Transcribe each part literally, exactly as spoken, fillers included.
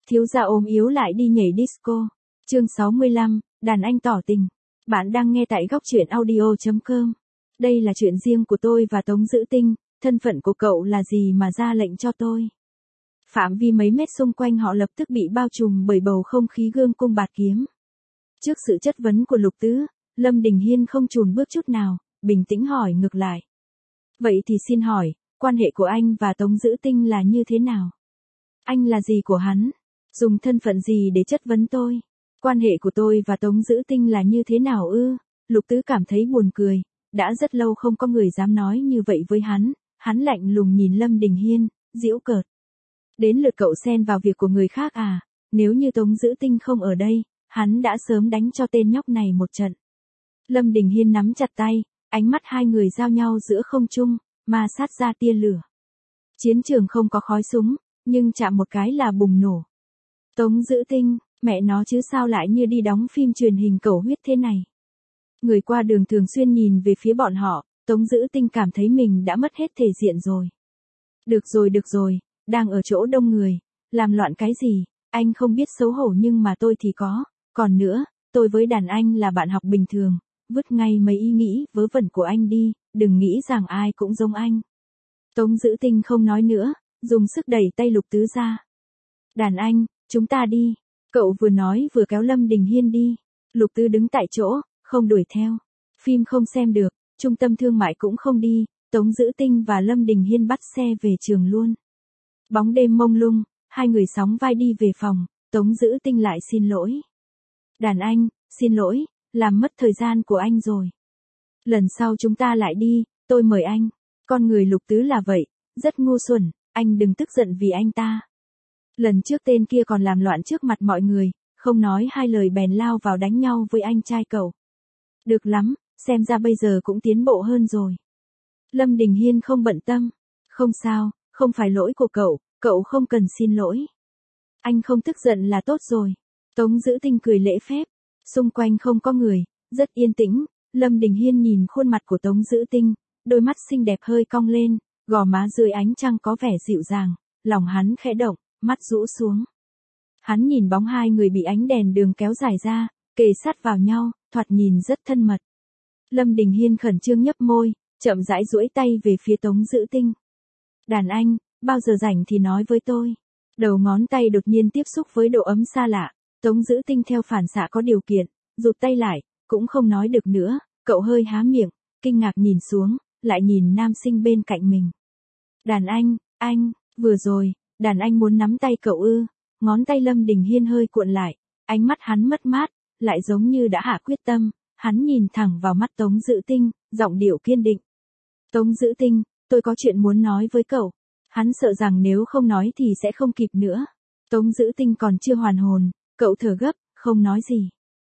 Thiếu gia ốm yếu lại đi nhảy disco. Chương sáu mươi lăm, đàn anh tỏ tình. Bạn đang nghe tại góc truyện audio chấm com. Đây là chuyện riêng của tôi và Tống Dữ Tinh, thân phận của cậu là gì mà ra lệnh cho tôi? Phạm vi mấy mét xung quanh họ lập tức bị bao trùm bởi bầu không khí gươm cung bạt kiếm. Trước sự chất vấn của Lục Tứ, Lâm Đình Hiên không chùn bước chút nào, bình tĩnh hỏi ngược lại. Vậy thì xin hỏi, quan hệ của anh và Tống Dữ Tinh là như thế nào? Anh là gì của hắn? Dùng thân phận gì để chất vấn tôi? Quan hệ của tôi và Tống Dữ Tinh là như thế nào ư? Lục Tứ cảm thấy buồn cười, đã rất lâu không có người dám nói như vậy với hắn, hắn lạnh lùng nhìn Lâm Đình Hiên, giễu cợt. Đến lượt cậu xen vào việc của người khác à? Nếu như Tống Dữ Tinh không ở đây, hắn đã sớm đánh cho tên nhóc này một trận. Lâm Đình Hiên nắm chặt tay, ánh mắt hai người giao nhau giữa không trung, ma sát ra tia lửa. Chiến trường không có khói súng, nhưng chạm một cái là bùng nổ. Tống Dữ Tinh, mẹ nó chứ sao lại như đi đóng phim truyền hình cầu huyết thế này. Người qua đường thường xuyên nhìn về phía bọn họ, Tống Dữ Tinh cảm thấy mình đã mất hết thể diện rồi. Được rồi được rồi, đang ở chỗ đông người, làm loạn cái gì, anh không biết xấu hổ nhưng mà tôi thì có, còn nữa, tôi với đàn anh là bạn học bình thường, vứt ngay mấy ý nghĩ vớ vẩn của anh đi, đừng nghĩ rằng ai cũng giống anh. Tống Dữ Tinh không nói nữa, dùng sức đẩy tay Lục Tứ ra. Đàn anh, chúng ta đi. Cậu vừa nói vừa kéo Lâm Đình Hiên đi. Lục Tứ đứng tại chỗ, không đuổi theo. Phim không xem được, trung tâm thương mại cũng không đi, Tống Dữ Tinh và Lâm Đình Hiên bắt xe về trường luôn. Bóng đêm mông lung, hai người sóng vai đi về phòng, Tống Dữ Tinh lại xin lỗi. Đàn anh, xin lỗi, làm mất thời gian của anh rồi. Lần sau chúng ta lại đi, tôi mời anh. Con người Lục Tứ là vậy, rất ngu xuẩn, anh đừng tức giận vì anh ta. Lần trước tên kia còn làm loạn trước mặt mọi người, không nói hai lời bèn lao vào đánh nhau với anh trai cậu. Được lắm, xem ra bây giờ cũng tiến bộ hơn rồi. Lâm Đình Hiên không bận tâm. Không sao, không phải lỗi của cậu, cậu không cần xin lỗi. Anh không tức giận là tốt rồi. Tống Dữ Tinh cười lễ phép. Xung quanh không có người, rất yên tĩnh. Lâm Đình Hiên nhìn khuôn mặt của Tống Dữ Tinh, đôi mắt xinh đẹp hơi cong lên, gò má dưới ánh trăng có vẻ dịu dàng, lòng hắn khẽ động, mắt rũ xuống. Hắn nhìn bóng hai người bị ánh đèn đường kéo dài ra, kề sát vào nhau, thoạt nhìn rất thân mật. Lâm Đình Hiên khẩn trương nhấp môi, chậm rãi duỗi tay về phía Tống Dữ Tinh. Đàn anh, bao giờ rảnh thì nói với tôi. Đầu ngón tay đột nhiên tiếp xúc với độ ấm xa lạ, Tống Dữ Tinh theo phản xạ có điều kiện, rụt tay lại, cũng không nói được nữa, cậu hơi há miệng, kinh ngạc nhìn xuống, lại nhìn nam sinh bên cạnh mình. Đàn anh, anh, vừa rồi, đàn anh muốn nắm tay cậu ư? Ngón tay Lâm Đình Hiên hơi cuộn lại, ánh mắt hắn mất mát, lại giống như đã hạ quyết tâm, hắn nhìn thẳng vào mắt Tống Dữ Tinh, giọng điệu kiên định. Tống Dữ Tinh, tôi có chuyện muốn nói với cậu. Hắn sợ rằng nếu không nói thì sẽ không kịp nữa. Tống Dữ Tinh còn chưa hoàn hồn, cậu thở gấp, không nói gì.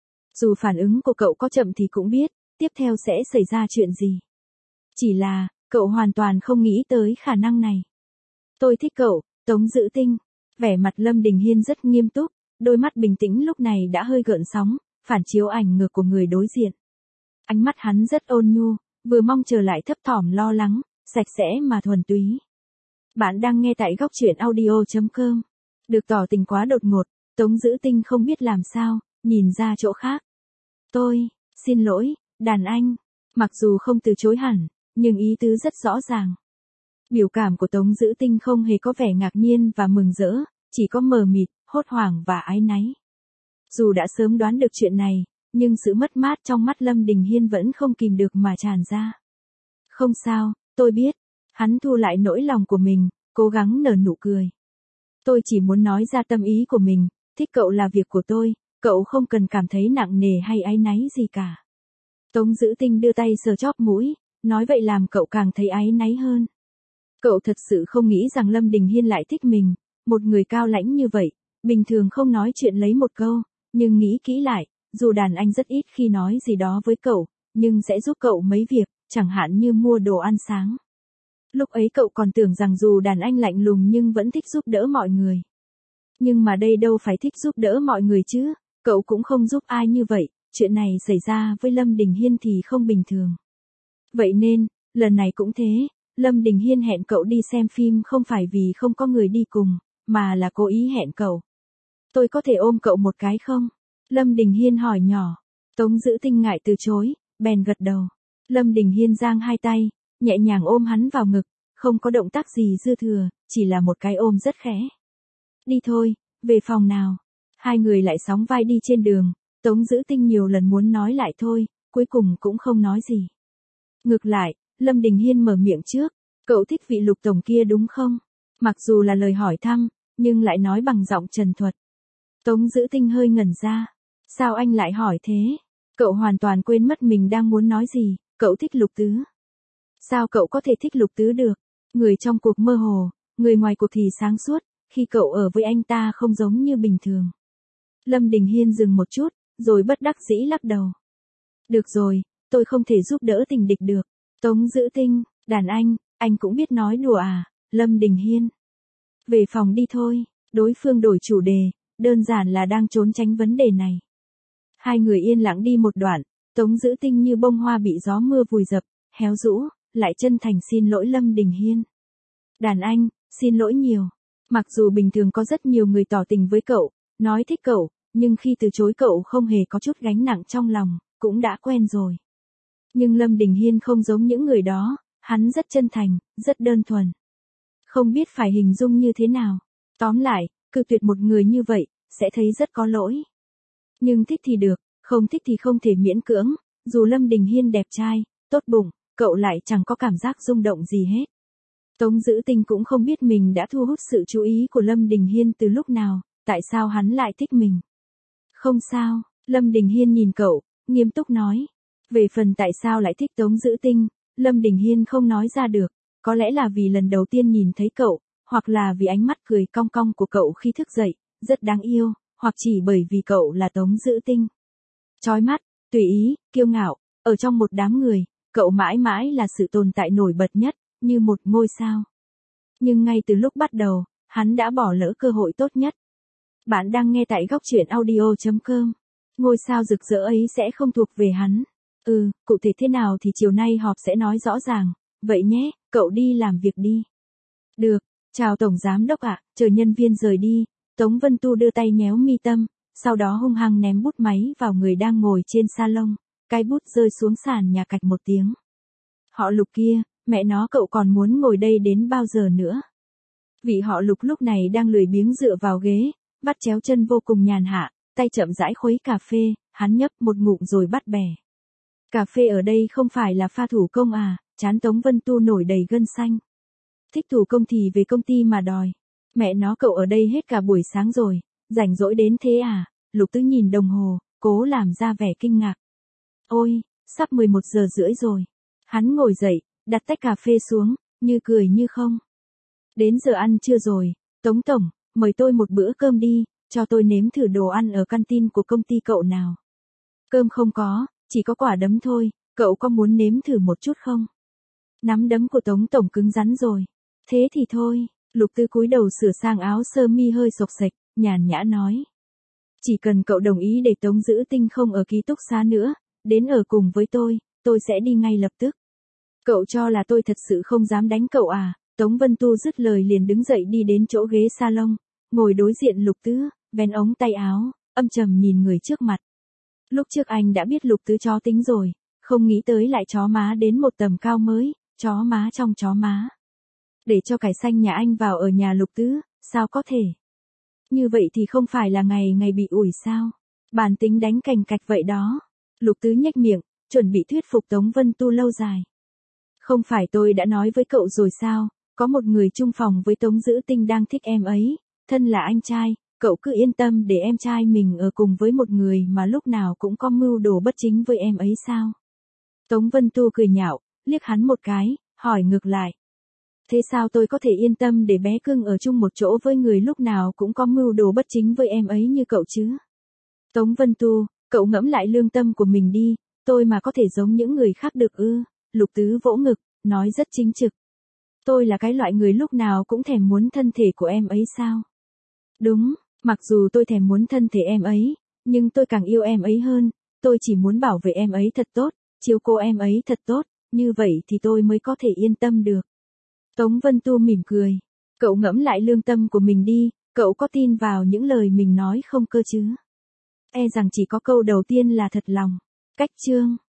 Dù phản ứng của cậu có chậm thì cũng biết, tiếp theo sẽ xảy ra chuyện gì. Chỉ là, cậu hoàn toàn không nghĩ tới khả năng này. Tôi thích cậu, Tống Dữ Tinh. Vẻ mặt Lâm Đình Hiên rất nghiêm túc, đôi mắt bình tĩnh lúc này đã hơi gợn sóng, phản chiếu ảnh ngược của người đối diện. Ánh mắt hắn rất ôn nhu, vừa mong chờ lại thấp thỏm lo lắng, sạch sẽ mà thuần túy. Bạn đang nghe tại góc truyện audio chấm com. Được tỏ tình quá đột ngột, Tống Dữ Tinh không biết làm sao, nhìn ra chỗ khác. Tôi, xin lỗi, đàn anh. Mặc dù không từ chối hẳn, nhưng ý tứ rất rõ ràng. Biểu cảm của Tống Dữ Tinh không hề có vẻ ngạc nhiên và mừng rỡ, chỉ có mờ mịt, hốt hoảng và áy náy. Dù đã sớm đoán được chuyện này, nhưng sự mất mát trong mắt Lâm Đình Hiên vẫn không kìm được mà tràn ra. Không sao, tôi biết. Hắn thu lại nỗi lòng của mình, cố gắng nở nụ cười. Tôi chỉ muốn nói ra tâm ý của mình, thích cậu là việc của tôi, cậu không cần cảm thấy nặng nề hay áy náy gì cả. Tống Dữ Tinh đưa tay sờ chóp mũi, nói vậy làm cậu càng thấy áy náy hơn. Cậu thật sự không nghĩ rằng Lâm Đình Hiên lại thích mình, một người cao lãnh như vậy, bình thường không nói chuyện lấy một câu, nhưng nghĩ kỹ lại, dù đàn anh rất ít khi nói gì đó với cậu, nhưng sẽ giúp cậu mấy việc, chẳng hạn như mua đồ ăn sáng. Lúc ấy cậu còn tưởng rằng dù đàn anh lạnh lùng nhưng vẫn thích giúp đỡ mọi người. Nhưng mà đây đâu phải thích giúp đỡ mọi người chứ, cậu cũng không giúp ai như vậy, chuyện này xảy ra với Lâm Đình Hiên thì không bình thường. Vậy nên, lần này cũng thế, Lâm Đình Hiên hẹn cậu đi xem phim không phải vì không có người đi cùng, mà là cố ý hẹn cậu. Tôi có thể ôm cậu một cái không? Lâm Đình Hiên hỏi nhỏ. Tống Dữ Tinh ngại từ chối, bèn gật đầu. Lâm Đình Hiên giang hai tay, nhẹ nhàng ôm hắn vào ngực, không có động tác gì dư thừa, chỉ là một cái ôm rất khẽ. Đi thôi, về phòng nào. Hai người lại sóng vai đi trên đường, Tống Dữ Tinh nhiều lần muốn nói lại thôi, cuối cùng cũng không nói gì. Ngược lại, Lâm Đình Hiên mở miệng trước, cậu thích vị Lục tổng kia đúng không? Mặc dù là lời hỏi thăm, nhưng lại nói bằng giọng trần thuật. Tống Dữ Tinh hơi ngẩn ra. Sao anh lại hỏi thế? Cậu hoàn toàn quên mất mình đang muốn nói gì, cậu thích Lục Tứ. Sao cậu có thể thích Lục Tứ được? Người trong cuộc mơ hồ, người ngoài cuộc thì sáng suốt, khi cậu ở với anh ta không giống như bình thường. Lâm Đình Hiên dừng một chút, rồi bất đắc dĩ lắc đầu. Được rồi, tôi không thể giúp đỡ tình địch được. Tống Dữ Tinh, đàn anh, anh cũng biết nói đùa à? Lâm Đình Hiên. Về phòng đi thôi, đối phương đổi chủ đề, đơn giản là đang trốn tránh vấn đề này. Hai người yên lặng đi một đoạn, Tống Dữ Tinh như bông hoa bị gió mưa vùi dập, héo rũ, lại chân thành xin lỗi Lâm Đình Hiên. Đàn anh, xin lỗi nhiều. Mặc dù bình thường có rất nhiều người tỏ tình với cậu, nói thích cậu, nhưng khi từ chối cậu không hề có chút gánh nặng trong lòng, cũng đã quen rồi. Nhưng Lâm Đình Hiên không giống những người đó, hắn rất chân thành, rất đơn thuần. Không biết phải hình dung như thế nào. Tóm lại, cự tuyệt một người như vậy, sẽ thấy rất có lỗi. Nhưng thích thì được, không thích thì không thể miễn cưỡng, dù Lâm Đình Hiên đẹp trai, tốt bụng, cậu lại chẳng có cảm giác rung động gì hết. Tống Dữ Tinh cũng không biết mình đã thu hút sự chú ý của Lâm Đình Hiên từ lúc nào, tại sao hắn lại thích mình. Không sao, Lâm Đình Hiên nhìn cậu, nghiêm túc nói. Về phần tại sao lại thích Tống Dữ Tinh, Lâm Đình Hiên không nói ra được, có lẽ là vì lần đầu tiên nhìn thấy cậu, hoặc là vì ánh mắt cười cong cong của cậu khi thức dậy, rất đáng yêu, hoặc chỉ bởi vì cậu là Tống Dữ Tinh. Chói mắt, tùy ý, kiêu ngạo, ở trong một đám người, cậu mãi mãi là sự tồn tại nổi bật nhất, như một ngôi sao. Nhưng ngay từ lúc bắt đầu, hắn đã bỏ lỡ cơ hội tốt nhất. Bạn đang nghe tại góc truyện audio chấm com. Ngôi sao rực rỡ ấy sẽ không thuộc về hắn. Ừ, cụ thể thế nào thì chiều nay họp sẽ nói rõ ràng. Vậy nhé, cậu đi làm việc đi. Được, chào Tổng Giám Đốc ạ, chờ nhân viên rời đi. Tống Vân Tu đưa tay nhéo mi tâm, sau đó hung hăng ném bút máy vào người đang ngồi trên salon. Cái bút rơi xuống sàn nhà cạch một tiếng. Họ Lục kia, mẹ nó cậu còn muốn ngồi đây đến bao giờ nữa? Vị họ Lục lúc này đang lười biếng dựa vào ghế, bắt chéo chân vô cùng nhàn hạ, tay chậm rãi khuấy cà phê, hắn nhấp một ngụm rồi bắt bẻ. Cà phê ở đây không phải là pha thủ công à? Trán Tống Vân Tu nổi đầy gân xanh. Thích thủ công thì về công ty mà đòi. Mẹ nó cậu ở đây hết cả buổi sáng rồi, rảnh rỗi đến thế à? Lục Tứ nhìn đồng hồ, cố làm ra vẻ kinh ngạc. Ôi, sắp mười một giờ rưỡi rồi. Hắn ngồi dậy, đặt tách cà phê xuống, như cười như không. Đến giờ ăn trưa rồi, Tống Tổng, mời tôi một bữa cơm đi, cho tôi nếm thử đồ ăn ở canteen của công ty cậu nào. Cơm không có, chỉ có quả đấm thôi, cậu có muốn nếm thử một chút không? Nắm đấm của Tống Tổng cứng rắn rồi. Thế thì thôi, Lục Tư cúi đầu sửa sang áo sơ mi hơi xộc xệch, nhàn nhã nói. Chỉ cần cậu đồng ý để Tống Dữ Tinh không ở ký túc xá nữa, đến ở cùng với tôi, tôi sẽ đi ngay lập tức. Cậu cho là tôi thật sự không dám đánh cậu à? Tống Vân Tu dứt lời liền đứng dậy đi đến chỗ ghế salon, ngồi đối diện Lục Tứ, vén ống tay áo, âm trầm nhìn người trước mặt. Lúc trước anh đã biết Lục Tứ chó tính rồi, không nghĩ tới lại chó má đến một tầm cao mới, chó má trong chó má. Để cho cải xanh nhà anh vào ở nhà Lục Tứ, sao có thể? Như vậy thì không phải là ngày ngày bị ủi sao? Bản tính đánh cành cạch vậy đó. Lục Tứ nhếch miệng, chuẩn bị thuyết phục Tống Vân Tu lâu dài. Không phải tôi đã nói với cậu rồi sao, có một người chung phòng với Tống Dữ Tinh đang thích em ấy, thân là anh trai, cậu cứ yên tâm để em trai mình ở cùng với một người mà lúc nào cũng có mưu đồ bất chính với em ấy sao? Tống Vân Tu cười nhạo, liếc hắn một cái, hỏi ngược lại. Thế sao tôi có thể yên tâm để bé cưng ở chung một chỗ với người lúc nào cũng có mưu đồ bất chính với em ấy như cậu chứ? Tống Vân Tu, cậu ngẫm lại lương tâm của mình đi, tôi mà có thể giống những người khác được ư? Lục Tứ vỗ ngực, nói rất chính trực. Tôi là cái loại người lúc nào cũng thèm muốn thân thể của em ấy sao? Đúng, mặc dù tôi thèm muốn thân thể em ấy, nhưng tôi càng yêu em ấy hơn, tôi chỉ muốn bảo vệ em ấy thật tốt, chiếu cố em ấy thật tốt, như vậy thì tôi mới có thể yên tâm được. Tống Vân Tu mỉm cười. Cậu ngẫm lại lương tâm của mình đi, Cậu có tin vào những lời mình nói không cơ chứ? E rằng chỉ có câu đầu tiên là thật lòng. Cách chương